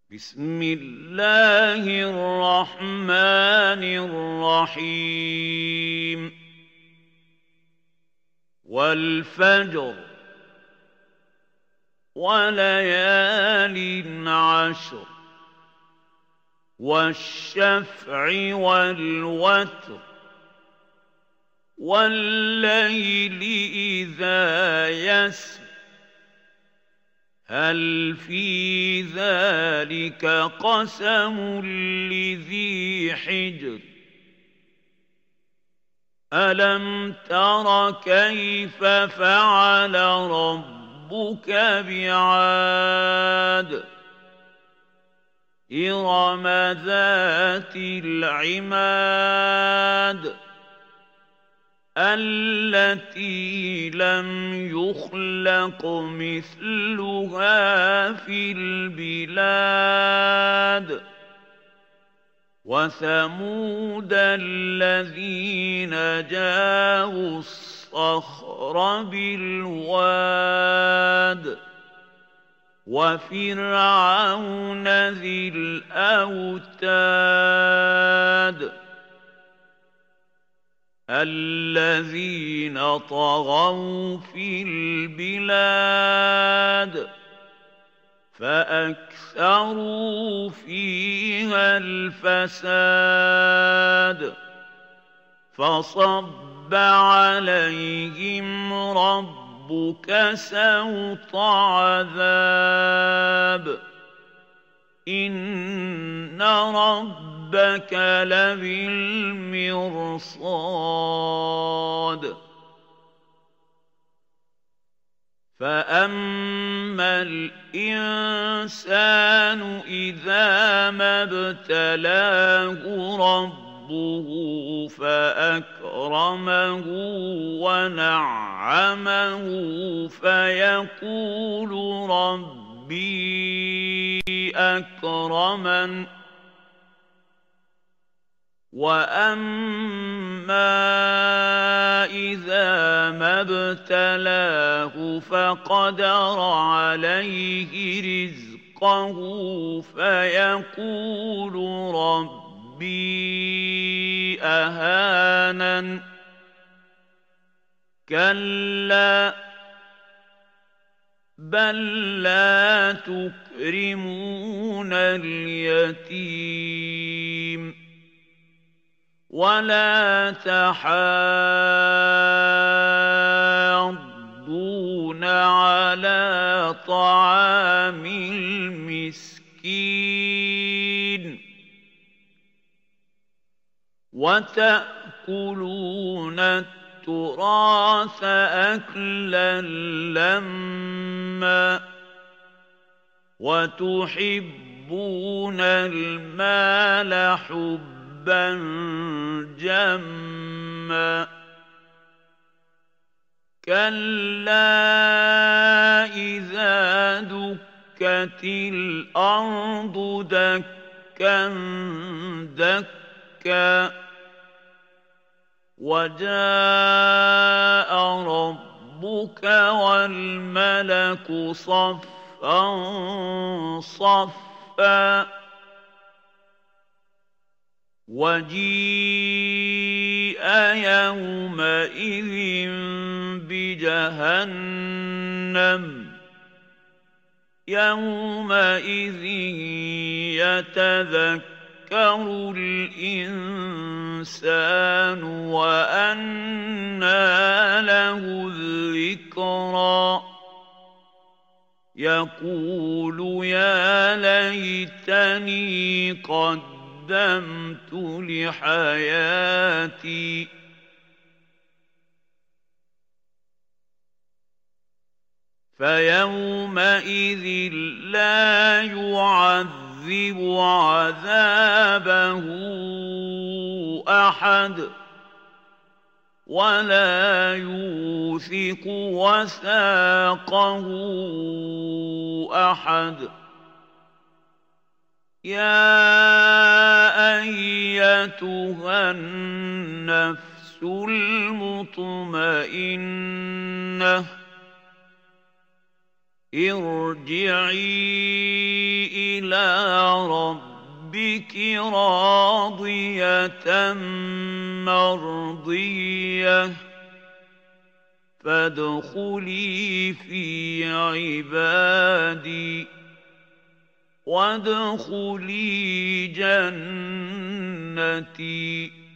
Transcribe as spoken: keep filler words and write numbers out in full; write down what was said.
بسم الله الرحمن الرحيم والفجر وليال عشر والشفع والوتر والليل إذا يسر هل في ذلك قسم لذي حجر ألم تر كيف فعل ربك بعاد إرم ذات العماد التي لم يخلق مثلها في البلاد وثمود الذين جابوا الصخر بالواد وفرعون ذي الأوتاد الذين طغوا في البلاد فأكثروا فيها الفساد فصب عليهم ربك سوط عذاب إن ربك لبالمرصاد فأما الإنسان إذا ما ابتلاه ربه فأكرمه ونعمه فيقول ربي أكرمن وأما إذا ما ابتلاه فقدر عليه رزقه فيقول ربي أهانن كلا بل لا تكرمون اليتيم ولا تحاضون على طعام المسكين وتأكلون التراث أكلا لما وتحبون المال حبا جما كلا إذا دكت الأرض دكا دكا وجاء ربك والملك صفا صفا وجيء يومئذ بجهنم يومئذ يتذكر الإنسان وأنى له الذكرى يقول يا ليتني قد قدمت لحياتي فيومئذ لا يعذب عذابه أحد ولا يوثق وثاقه أحد يا أيتها النفس المطمئنة ارجعي إِلَىٰ رَبِّكِ رَاضِيَةً مَّرْضِيَّةً فَادْخُلِي فِي عِبَادِي وَادْخُلِي جَنَّتِي